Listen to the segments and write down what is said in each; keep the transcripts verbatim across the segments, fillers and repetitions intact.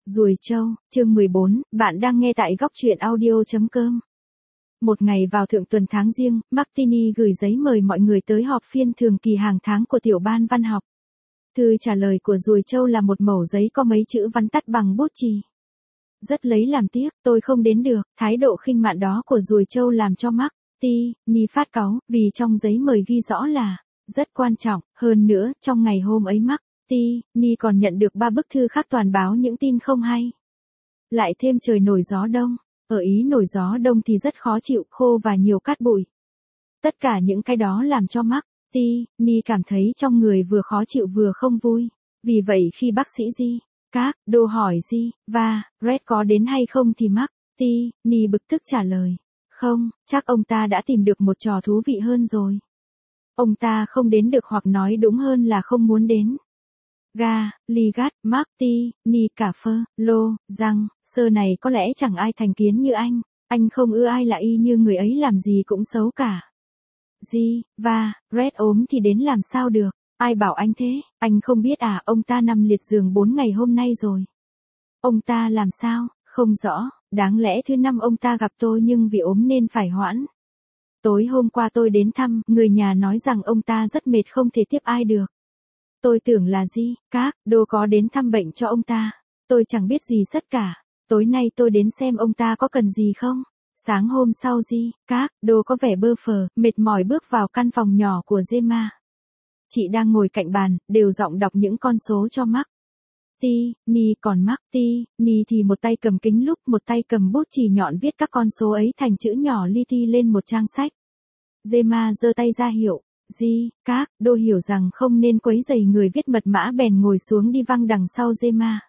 Ruồi trâu, chương mười bốn, bạn đang nghe tại góc truyện audio chấm com. Một ngày vào thượng tuần tháng Giêng, Martini gửi giấy mời mọi người tới họp phiên thường kỳ hàng tháng của tiểu ban văn học. Thư trả lời của Ruồi trâu là một mẩu giấy có mấy chữ văn tắt bằng bút chì. Rất lấy làm tiếc, tôi không đến được. Thái độ khinh mạn đó của Ruồi trâu làm cho Martini phát cáu, vì trong giấy mời ghi rõ là rất quan trọng. Hơn nữa, trong ngày hôm ấy Martini còn nhận được ba bức thư khác toàn báo những tin không hay. Lại thêm trời nổi gió đông. Ở Ý nổi gió đông thì rất khó chịu, khô và nhiều cát bụi. Tất cả những cái đó làm cho Martini cảm thấy trong người vừa khó chịu vừa không vui. Vì vậy khi bác sĩ Di, các, đô hỏi Di, và, Red có đến hay không thì Martini bực tức trả lời. Không, chắc ông ta đã tìm được một trò thú vị hơn rồi. Ông ta không đến được, hoặc nói đúng hơn là không muốn đến. Ga, Ligat, Martini, cà phơ, lô, răng, sơ này có lẽ chẳng ai thành kiến như anh. Anh không ưa ai là y như người ấy làm gì cũng xấu cả. Di, và, Red ốm thì đến làm sao được. Ai bảo anh thế, anh không biết à, ông ta nằm liệt giường bốn ngày hôm nay rồi. Ông ta làm sao, không rõ, đáng lẽ thứ năm ông ta gặp tôi nhưng vì ốm nên phải hoãn. Tối hôm qua tôi đến thăm, người nhà nói rằng ông ta rất mệt không thể tiếp ai được. Tôi tưởng là Di, các, đô có đến thăm bệnh cho ông ta. Tôi chẳng biết gì tất cả. Tối nay tôi đến xem ông ta có cần gì không. Sáng hôm sau Di, các, đô có vẻ bơ phờ, mệt mỏi bước vào căn phòng nhỏ của Gemma. Chị đang ngồi cạnh bàn, đều giọng đọc những con số cho Martini, còn Martini thì một tay cầm kính lúp, một tay cầm bút chì nhọn viết các con số ấy thành chữ nhỏ li ti lên một trang sách. Gemma giơ tay ra hiệu. Di, các, đô hiểu rằng không nên quấy rầy người viết mật mã bèn ngồi xuống đi văng đằng sau Gemma.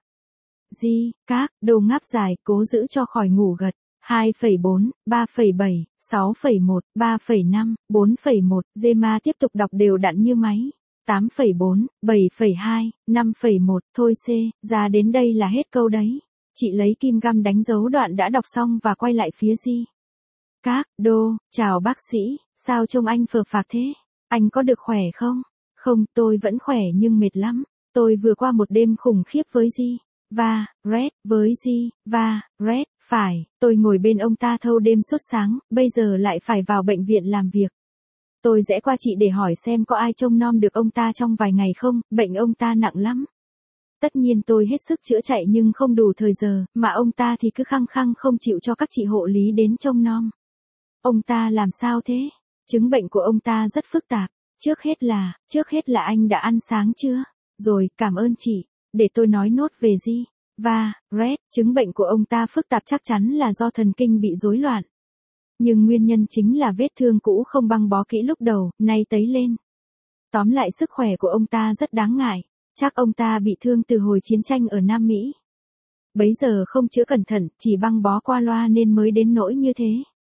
Di, các, đô ngáp dài, cố giữ cho khỏi ngủ gật. hai phẩy bốn, ba phẩy bảy, sáu phẩy một, ba phẩy năm, bốn phẩy một, Gemma tiếp tục đọc đều đặn như máy. tám phẩy bốn, bảy phẩy hai, năm phẩy một, thôi C, ra đến đây là hết câu đấy. Chị lấy kim găm đánh dấu đoạn đã đọc xong và quay lại phía Di. Các, đô, chào bác sĩ, sao trông anh phờ phạc thế? Anh có được khỏe không? Không, tôi vẫn khỏe nhưng mệt lắm. Tôi vừa qua một đêm khủng khiếp với Di, và, Red, với Di, và, Red, phải, tôi ngồi bên ông ta thâu đêm suốt sáng, bây giờ lại phải vào bệnh viện làm việc. Tôi sẽ qua chị để hỏi xem có ai trông nom được ông ta trong vài ngày không, bệnh ông ta nặng lắm. Tất nhiên tôi hết sức chữa chạy nhưng không đủ thời giờ, mà ông ta thì cứ khăng khăng không chịu cho các chị hộ lý đến trông nom. Ông ta làm sao thế? Chứng bệnh của ông ta rất phức tạp. Trước hết là, trước hết là anh đã ăn sáng chưa? Rồi, cảm ơn chị. Để tôi nói nốt về Di, và, Red, chứng bệnh của ông ta phức tạp chắc chắn là do thần kinh bị rối loạn. Nhưng nguyên nhân chính là vết thương cũ không băng bó kỹ lúc đầu, nay tấy lên. Tóm lại sức khỏe của ông ta rất đáng ngại. Chắc ông ta bị thương từ hồi chiến tranh ở Nam Mỹ. Bấy giờ không chữa cẩn thận, chỉ băng bó qua loa nên mới đến nỗi như thế.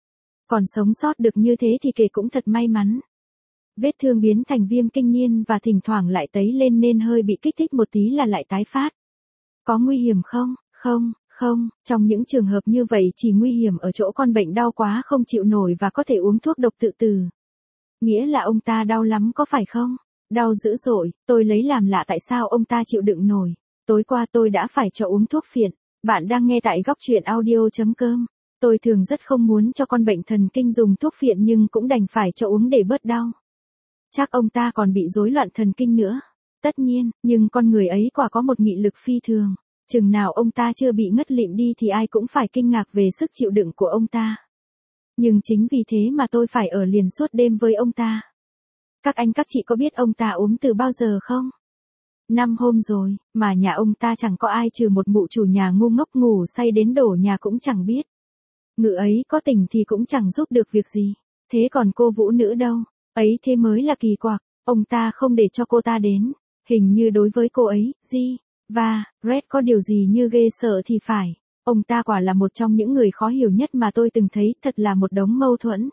Còn sống sót được như thế thì kể cũng thật may mắn. Vết thương biến thành viêm kinh niên và thỉnh thoảng lại tấy lên nên hơi bị kích thích một tí là lại tái phát. Có nguy hiểm không? Không, không, trong những trường hợp như vậy chỉ nguy hiểm ở chỗ con bệnh đau quá không chịu nổi và có thể uống thuốc độc tự tử. Nghĩa là ông ta đau lắm có phải không? Đau dữ dội, tôi lấy làm lạ tại sao ông ta chịu đựng nổi. Tối qua tôi đã phải cho uống thuốc phiện. Bạn đang nghe tại góc truyện audio chấm com. Tôi thường rất không muốn cho con bệnh thần kinh dùng thuốc phiện nhưng cũng đành phải cho uống để bớt đau. Chắc ông ta còn bị rối loạn thần kinh nữa. Tất nhiên, nhưng con người ấy quả có một nghị lực phi thường. Chừng nào ông ta chưa bị ngất lịm đi thì ai cũng phải kinh ngạc về sức chịu đựng của ông ta. Nhưng chính vì thế mà tôi phải ở liền suốt đêm với ông ta. Các anh các chị có biết ông ta ốm từ bao giờ không? Năm hôm rồi, mà nhà ông ta chẳng có ai trừ một mụ chủ nhà ngu ngốc ngủ say đến đổ nhà cũng chẳng biết. Ngự ấy có tỉnh thì cũng chẳng giúp được việc gì. Thế còn cô vũ nữ đâu? Ấy thế mới là kỳ quặc. Ông ta không để cho cô ta đến. Hình như đối với cô ấy, Di, và, Red có điều gì như ghê sợ thì phải. Ông ta quả là một trong những người khó hiểu nhất mà tôi từng thấy, thật là một đống mâu thuẫn.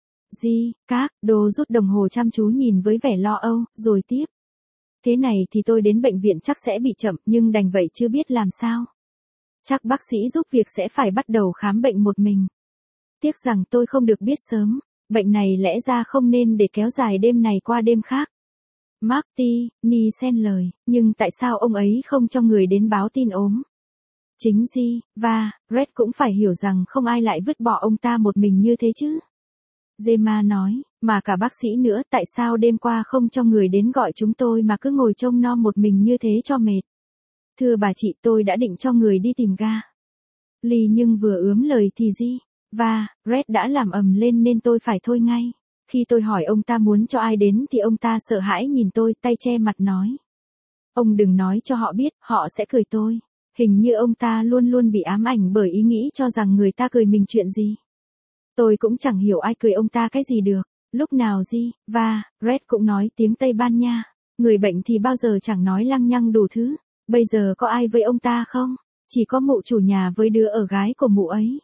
Di, các, đô rút đồng hồ chăm chú nhìn với vẻ lo âu, rồi tiếp. Thế này thì tôi đến bệnh viện chắc sẽ bị chậm, nhưng đành vậy chưa biết làm sao. Chắc bác sĩ giúp việc sẽ phải bắt đầu khám bệnh một mình. Tiếc rằng tôi không được biết sớm, bệnh này lẽ ra không nên để kéo dài đêm này qua đêm khác. Martini xen lời, nhưng tại sao ông ấy không cho người đến báo tin ốm? Chính Di, và, Red cũng phải hiểu rằng không ai lại vứt bỏ ông ta một mình như thế chứ. Gemma nói, mà cả bác sĩ nữa, tại sao đêm qua không cho người đến gọi chúng tôi mà cứ ngồi trông nom một mình như thế cho mệt. Thưa bà chị, tôi đã định cho người đi tìm ga. Ly nhưng vừa ướm lời thì Di, và, Red đã làm ầm lên nên tôi phải thôi ngay. Khi tôi hỏi ông ta muốn cho ai đến thì ông ta sợ hãi nhìn tôi, tay che mặt nói. Ông đừng nói cho họ biết, họ sẽ cười tôi. Hình như ông ta luôn luôn bị ám ảnh bởi ý nghĩ cho rằng người ta cười mình chuyện gì. Tôi cũng chẳng hiểu ai cười ông ta cái gì được. Lúc nào Di, và, Red cũng nói tiếng Tây Ban Nha. Người bệnh thì bao giờ chẳng nói lăng nhăng đủ thứ. Bây giờ có ai với ông ta không? Chỉ có mụ chủ nhà với đứa ở gái của mụ ấy.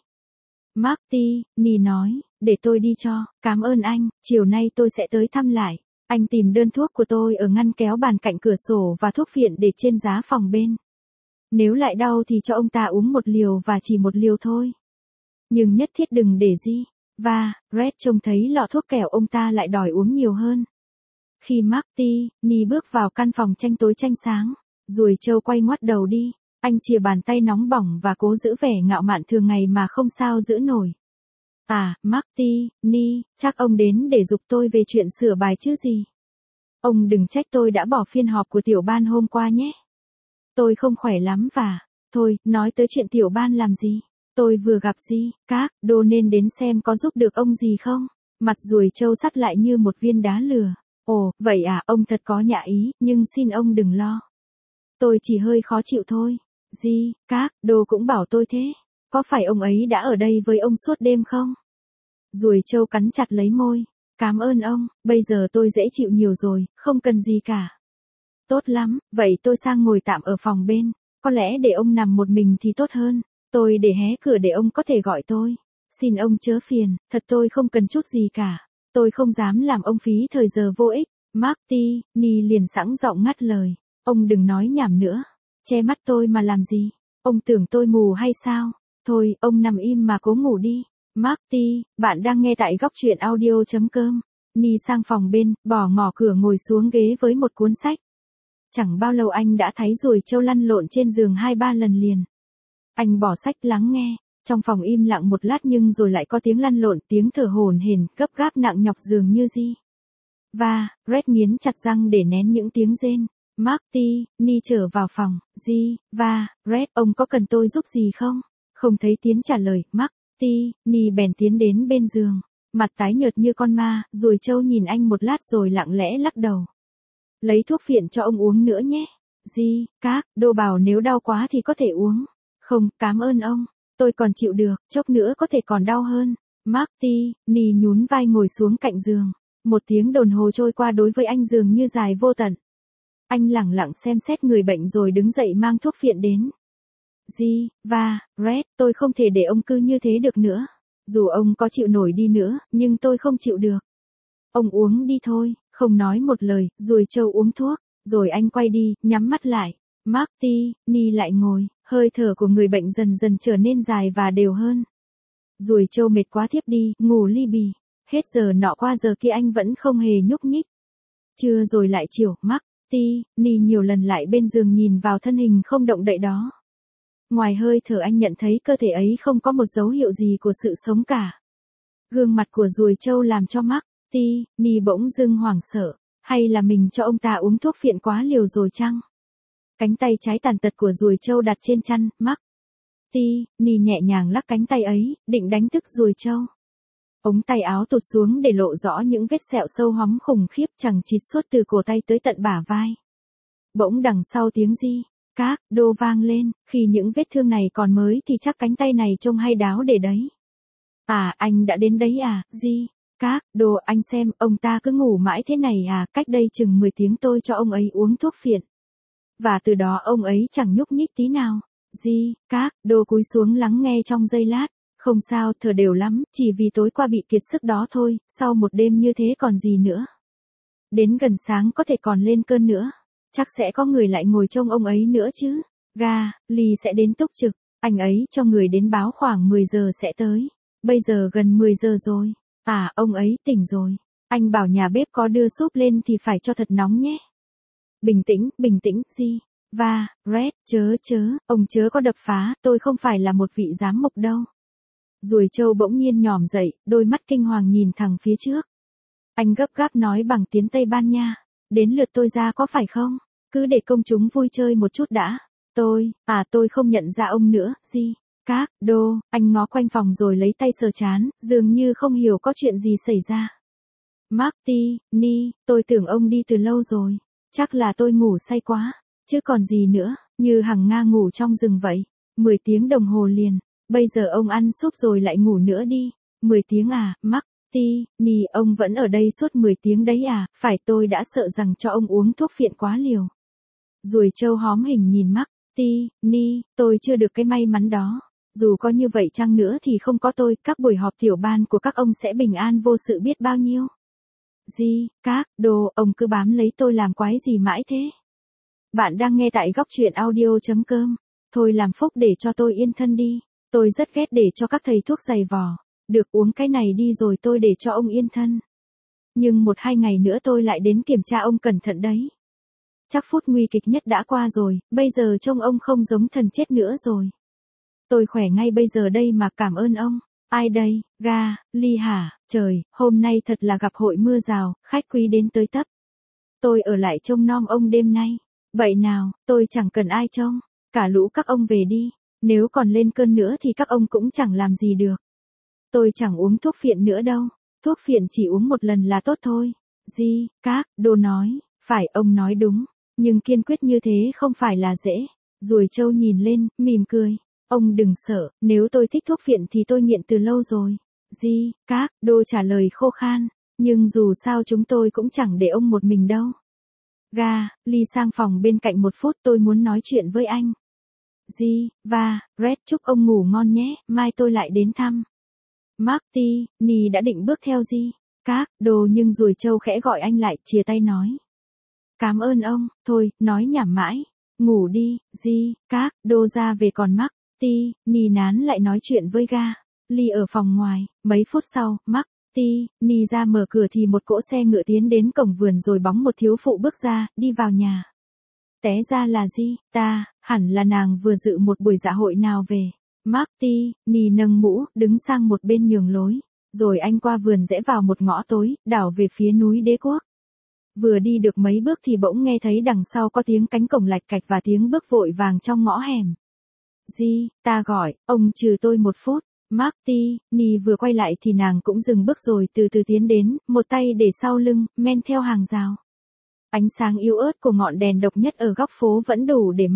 Martini nói, để tôi đi cho, cảm ơn anh, chiều nay tôi sẽ tới thăm lại. Anh tìm đơn thuốc của tôi ở ngăn kéo bàn cạnh cửa sổ và thuốc phiện để trên giá phòng bên. Nếu lại đau thì cho ông ta uống một liều và chỉ một liều thôi. Nhưng nhất thiết đừng để Di, và, Red trông thấy lọ thuốc kẻo ông ta lại đòi uống nhiều hơn. Khi Martini bước vào căn phòng tranh tối tranh sáng, ruồi trâu quay ngoắt đầu đi, anh chìa bàn tay nóng bỏng và cố giữ vẻ ngạo mạn thường ngày mà không sao giữ nổi. À, Martini, chắc ông đến để giục tôi về chuyện sửa bài chứ gì. Ông đừng trách tôi đã bỏ phiên họp của tiểu ban hôm qua nhé. Tôi không khỏe lắm và, thôi, nói tới chuyện tiểu ban làm gì. Tôi vừa gặp Di, các, đô nên đến xem có giúp được ông gì không. Mặt ruồi trâu sắt lại như một viên đá lửa. Ồ, vậy à, ông thật có nhã ý, nhưng xin ông đừng lo. Tôi chỉ hơi khó chịu thôi. Di, các, đô cũng bảo tôi thế. Có phải ông ấy đã ở đây với ông suốt đêm không? Ruồi trâu cắn chặt lấy môi. Cảm ơn ông, bây giờ tôi dễ chịu nhiều rồi, không cần gì cả. Tốt lắm, vậy tôi sang ngồi tạm ở phòng bên. Có lẽ để ông nằm một mình thì tốt hơn. Tôi để hé cửa để ông có thể gọi tôi. Xin ông chớ phiền, thật tôi không cần chút gì cả. Tôi không dám làm ông phí thời giờ vô ích. Martini liền sẵn giọng ngắt lời. Ông đừng nói nhảm nữa. Che mắt tôi mà làm gì? Ông tưởng tôi mù hay sao? Thôi, ông nằm im mà cố ngủ đi. Marty, bạn đang nghe tại góc truyện audio chấm com. Ni sang phòng bên, bỏ ngỏ cửa ngồi xuống ghế với một cuốn sách. Chẳng bao lâu anh đã thấy ruồi trâu lăn lộn trên giường hai ba lần liền. Anh bỏ sách lắng nghe. Trong phòng im lặng một lát nhưng rồi lại có tiếng lăn lộn, tiếng thở hổn hển, gấp gáp nặng nhọc dường như Di. Và, Red nghiến chặt răng để nén những tiếng rên. Martini trở vào phòng. Di, và, Red, ông có cần tôi giúp gì không? Không thấy Tiến trả lời. Martini bèn tiến đến bên giường. Mặt tái nhợt như con ma, ruồi trâu nhìn anh một lát rồi lặng lẽ lắc đầu. Lấy thuốc phiện cho ông uống nữa nhé. Di, các, đô bảo nếu đau quá thì có thể uống. Không, cảm ơn ông. Tôi còn chịu được, chốc nữa có thể còn đau hơn. Martini nhún vai ngồi xuống cạnh giường. Một tiếng đồng hồ trôi qua đối với anh dường như dài vô tận. Anh lẳng lặng xem xét người bệnh rồi đứng dậy mang thuốc phiện đến. Di, và, Red, tôi không thể để ông cứ như thế được nữa. Dù ông có chịu nổi đi nữa, nhưng tôi không chịu được. Ông uống đi thôi, không nói một lời, ruồi trâu uống thuốc, rồi anh quay đi, nhắm mắt lại. Martini lại ngồi, hơi thở của người bệnh dần dần trở nên dài và đều hơn. Ruồi trâu mệt quá thiếp đi, ngủ li bì. Hết giờ nọ qua giờ kia anh vẫn không hề nhúc nhích. Trưa rồi lại chiều, Martini nhiều lần lại bên giường nhìn vào thân hình không động đậy đó. Ngoài hơi thở anh nhận thấy cơ thể ấy không có một dấu hiệu gì của sự sống cả. Gương mặt của ruồi trâu làm cho Martini bỗng dưng hoảng sợ. Hay là mình cho ông ta uống thuốc phiện quá liều rồi chăng? Cánh tay trái tàn tật của ruồi trâu đặt trên chăn, Martini nhẹ nhàng lắc cánh tay ấy, định đánh thức ruồi trâu. Ống tay áo tụt xuống để lộ rõ những vết sẹo sâu hóm khủng khiếp chẳng chịt suốt từ cổ tay tới tận bả vai. Bỗng đằng sau tiếng Di, các, đô vang lên, khi những vết thương này còn mới thì chắc cánh tay này trông hay đáo để đấy. À, anh đã đến đấy à, Di, các, đô, anh xem, ông ta cứ ngủ mãi thế này à, cách đây chừng mười tiếng tôi cho ông ấy uống thuốc phiện. Và từ đó ông ấy chẳng nhúc nhích tí nào. Di, các, đô cúi xuống lắng nghe trong giây lát. Không sao, thở đều lắm, chỉ vì tối qua bị kiệt sức đó thôi, sau một đêm như thế còn gì nữa. Đến gần sáng có thể còn lên cơn nữa. Chắc sẽ có người lại ngồi trông ông ấy nữa chứ. Ga, Ly sẽ đến túc trực, anh ấy cho người đến báo khoảng mười giờ sẽ tới. Bây giờ gần mười giờ rồi. À, ông ấy tỉnh rồi. Anh bảo nhà bếp có đưa súp lên thì phải cho thật nóng nhé. Bình tĩnh, bình tĩnh, Di. và, Red, chớ chớ, ông chớ có đập phá, tôi không phải là một vị giám mục đâu. Ruồi trâu bỗng nhiên nhòm dậy, đôi mắt kinh hoàng nhìn thẳng phía trước. Anh gấp gáp nói bằng tiếng Tây Ban Nha, đến lượt tôi ra có phải không? Cứ để công chúng vui chơi một chút đã. Tôi, à tôi không nhận ra ông nữa, gì? Các, đô, anh ngó quanh phòng rồi lấy tay sờ chán, dường như không hiểu có chuyện gì xảy ra. Martini, tôi tưởng ông đi từ lâu rồi. Chắc là tôi ngủ say quá. Chứ còn gì nữa, như hằng nga ngủ trong rừng vậy. mười tiếng đồng hồ liền. Bây giờ ông ăn súp rồi lại ngủ nữa đi. mười tiếng à, Martini, ông vẫn ở đây suốt mười tiếng đấy à, phải tôi đã sợ rằng cho ông uống thuốc phiện quá liều. Ruồi trâu hóm hình nhìn Martini, tôi chưa được cái may mắn đó. Dù có như vậy chăng nữa thì không có tôi, các buổi họp tiểu ban của các ông sẽ bình an vô sự biết bao nhiêu. Gì, các, đồ, ông cứ bám lấy tôi làm quái gì mãi thế? Bạn đang nghe tại góc truyện audio.com. Thôi làm phúc để cho tôi yên thân đi. Tôi rất ghét để cho các thầy thuốc giày vò. Được uống cái này đi rồi tôi để cho ông yên thân. Nhưng một hai ngày nữa tôi lại đến kiểm tra ông cẩn thận đấy. Chắc phút nguy kịch nhất đã qua rồi, bây giờ trông ông không giống thần chết nữa rồi. Tôi khỏe ngay bây giờ đây mà cảm ơn ông. Ai đây, ga, ly hả, trời, hôm nay thật là gặp hội mưa rào, khách quý đến tới tấp. Tôi ở lại trông nom ông đêm nay. Vậy nào, tôi chẳng cần ai trông, cả lũ các ông về đi, nếu còn lên cơn nữa thì các ông cũng chẳng làm gì được. Tôi chẳng uống thuốc phiện nữa đâu, thuốc phiện chỉ uống một lần là tốt thôi. Gì, các, đô nói, phải ông nói đúng, nhưng kiên quyết như thế không phải là dễ. Ruồi trâu nhìn lên, mỉm cười. Ông đừng sợ, nếu tôi thích thuốc phiện thì tôi nghiện từ lâu rồi. Gì, các, đô trả lời khô khan, nhưng dù sao chúng tôi cũng chẳng để ông một mình đâu. Ga, ly sang phòng bên cạnh một phút tôi muốn nói chuyện với anh. Gì, và, Red chúc ông ngủ ngon nhé, mai tôi lại đến thăm. Martini đã định bước theo Di, các, đồ nhưng ruồi trâu khẽ gọi anh lại, chìa tay nói. Cảm ơn ông, thôi, nói nhảm mãi. Ngủ đi, Di, các, đô ra về còn Martini nán lại nói chuyện với ga. Ly ở phòng ngoài, mấy phút sau, Martini ra mở cửa thì một cỗ xe ngựa tiến đến cổng vườn rồi bóng một thiếu phụ bước ra, đi vào nhà. Té ra là Di, ta, hẳn là nàng vừa dự một buổi dạ hội nào về. Martini nâng mũ, đứng sang một bên nhường lối. Rồi anh qua vườn rẽ vào một ngõ tối, đảo về phía núi Đế Quốc. Vừa đi được mấy bước thì bỗng nghe thấy đằng sau có tiếng cánh cổng lạch cạch và tiếng bước vội vàng trong ngõ hẻm. Di, ta gọi, ông trừ tôi một phút. Martini vừa quay lại thì nàng cũng dừng bước rồi từ từ tiến đến, một tay để sau lưng, men theo hàng rào. Ánh sáng yếu ớt của ngọn đèn độc nhất ở góc phố vẫn đủ để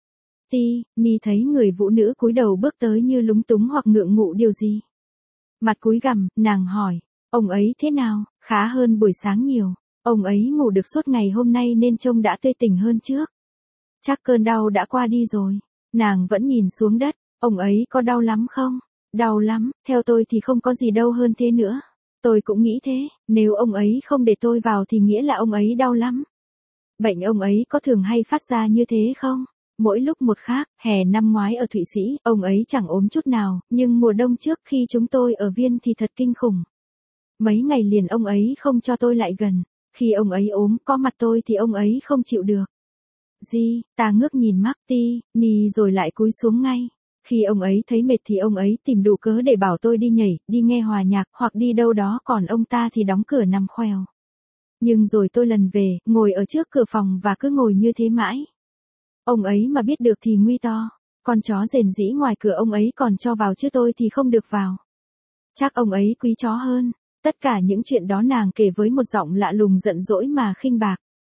Martini thấy người phụ nữ cúi đầu bước tới như lúng túng hoặc ngượng ngụ điều gì. Mặt cúi gằm, nàng hỏi, ông ấy thế nào, khá hơn buổi sáng nhiều. Ông ấy ngủ được suốt ngày hôm nay nên trông đã tươi tỉnh hơn trước. Chắc cơn đau đã qua đi rồi. Nàng vẫn nhìn xuống đất, ông ấy có đau lắm không? Đau lắm, theo tôi thì không có gì đâu hơn thế nữa. Tôi cũng nghĩ thế, nếu ông ấy không để tôi vào thì nghĩa là ông ấy đau lắm. Bệnh ông ấy có thường hay phát ra như thế không? Mỗi lúc một khác, hè năm ngoái ở Thụy Sĩ, ông ấy chẳng ốm chút nào, nhưng mùa đông trước khi chúng tôi ở Viên thì thật kinh khủng. Mấy ngày liền ông ấy không cho tôi lại gần. Khi ông ấy ốm, có mặt tôi thì ông ấy không chịu được. Di, ta ngước nhìn Martini rồi lại cúi xuống ngay. Khi ông ấy thấy mệt thì ông ấy tìm đủ cớ để bảo tôi đi nhảy, đi nghe hòa nhạc, hoặc đi đâu đó, còn ông ta thì đóng cửa nằm khoèo. Nhưng rồi tôi lần về, ngồi ở trước cửa phòng và cứ ngồi như thế mãi. Ông ấy mà biết được thì nguy to. Con chó rền rĩ ngoài cửa ông ấy còn cho vào chứ tôi thì không được vào. Chắc ông ấy quý chó hơn. Tất cả những chuyện đó nàng kể với một giọng lạ lùng giận dỗi mà khinh bạc.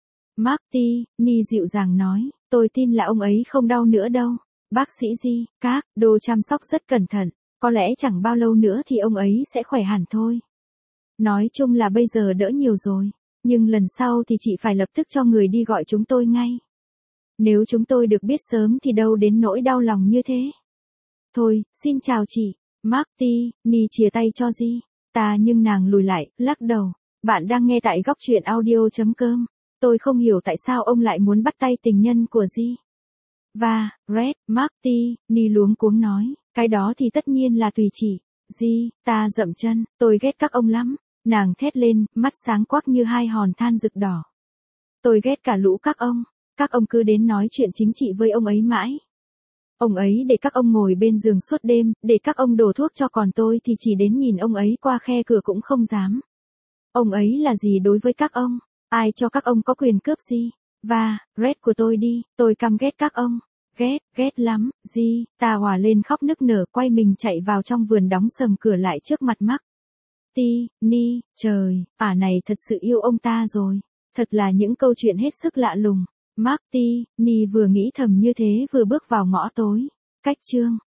Martini dịu dàng nói, tôi tin là ông ấy không đau nữa đâu. Bác sĩ Di, các, đô chăm sóc rất cẩn thận, có lẽ chẳng bao lâu nữa thì ông ấy sẽ khỏe hẳn thôi. Nói chung là bây giờ đỡ nhiều rồi, nhưng lần sau thì chị phải lập tức cho người đi gọi chúng tôi ngay. Nếu chúng tôi được biết sớm thì đâu đến nỗi đau lòng như thế. Thôi, xin chào chị. Martini chia tay cho Di. Ta nhưng nàng lùi lại, lắc đầu. Bạn đang nghe tại góc truyện audio.com. Tôi không hiểu tại sao ông lại muốn bắt tay tình nhân của Di. Và, Red, Martini luống cuống nói, cái đó thì tất nhiên là tùy chị. Di, ta dậm chân, tôi ghét các ông lắm. Nàng thét lên, mắt sáng quắc như hai hòn than rực đỏ. Tôi ghét cả lũ các ông. Các ông cứ đến nói chuyện chính trị với ông ấy mãi. Ông ấy để các ông ngồi bên giường suốt đêm, để các ông đổ thuốc cho, còn tôi thì chỉ đến nhìn ông ấy qua khe cửa cũng không dám. Ông ấy là gì đối với các ông? Ai cho các ông có quyền cướp gì? Và, Red của tôi đi, tôi căm ghét các ông. Ghét, ghét lắm, gì, ta hòa lên khóc nức nở, quay mình chạy vào trong vườn, đóng sầm cửa lại trước mặt Mark. Ti, Ni, trời, ả này thật sự yêu ông ta rồi. Thật là những câu chuyện hết sức lạ lùng. Mark Ti, Ni vừa nghĩ thầm như thế vừa bước vào ngõ tối. Cách chương